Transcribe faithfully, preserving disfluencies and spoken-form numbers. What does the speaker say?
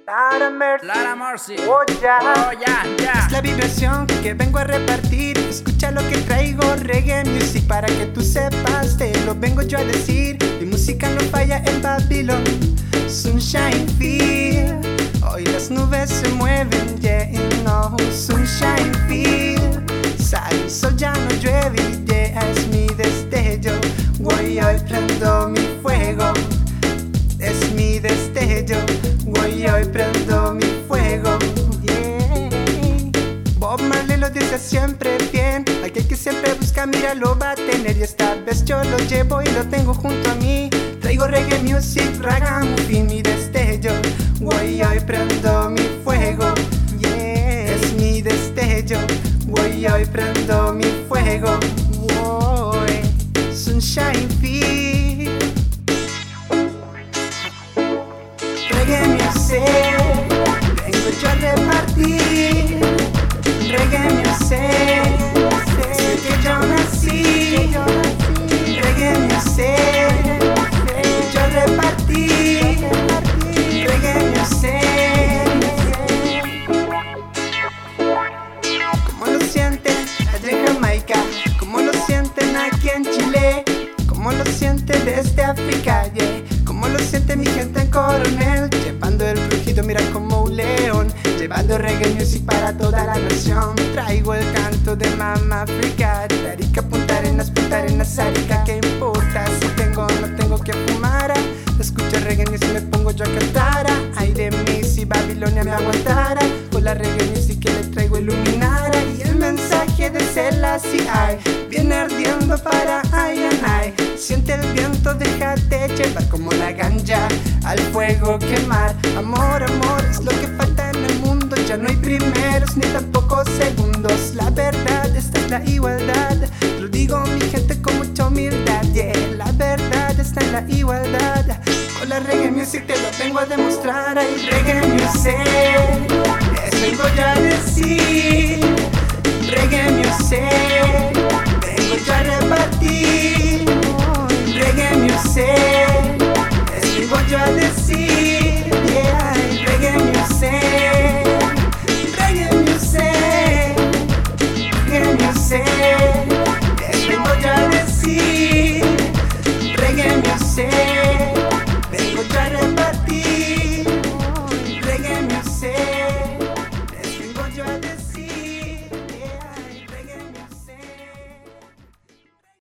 Lara Mercy, Lara Mercy. Oh ya, oh, ya, ya. Es la vibración que vengo a repartir. Escucha lo que traigo, reggae music, para que tú sepas, te lo vengo yo a decir. Mi música no falla en Babylon. Sunshine feel, hoy las nubes se mueven, yeah, no. Sunshine feel, sale el sol, ya no llueve, yeah, es mi destello. Voy hoy prendo mi fuego, es mi destello. Voy hoy prendo mi fuego, yeah. Bob Marley lo dice siempre bien, aquel que siempre busca, mira, lo va a tener. Y esta vez yo lo llevo y lo tengo junto a mí. Traigo reggae music, ragamuffin, mi destello. Voy hoy prendo mi fuego, yeah. Es mi destello. Voy hoy prendo mi fuego, voy. Sunshine feel, reggae music, vengo yo a repartir. Reggae music, desde que yo nací. Reggae music, vengo yo a repartir. Reggae music. ¿Cómo lo sienten allá en Jamaica? ¿Cómo lo sienten aquí en Chile? ¿Cómo lo sienten desde África? Yeah. ¿Cómo lo siente mi gente en Coronel? Llevando el rugido, mira como un león. Llevando reggae music para toda la nación. Traigo el canto de Mama Africa. De Arica, Punta Arenas, Punta Arenas, Arica. ¿Qué importa si tengo o no tengo que fumar? Escucho reggae music, me pongo yo a cantar. Ay de mí si Babilonia me aguantara. Con la reggae music que le traigo iluminara. Y el mensaje de Selassie ay, viene ardiendo para ay and ay. Siente el viento, déjate llevar como la ganja al fuego quemar. Amor, amor, es lo que falta en el mundo. Ya no hay primeros ni tampoco segundos. La verdad, esta es la igualdad. Lo digo mi gente con mucha humildad, yeah. La verdad está en la igualdad. Con la reggae music te lo vengo a demostrar. Ay, reggae music, les vengo ya a decir. Reggae music, vengo ya a repartir. Reggae music, les vengo yo a decir, yeah. Reggae music, reggae music, reggae music, les vengo yo a decir. Reggae music.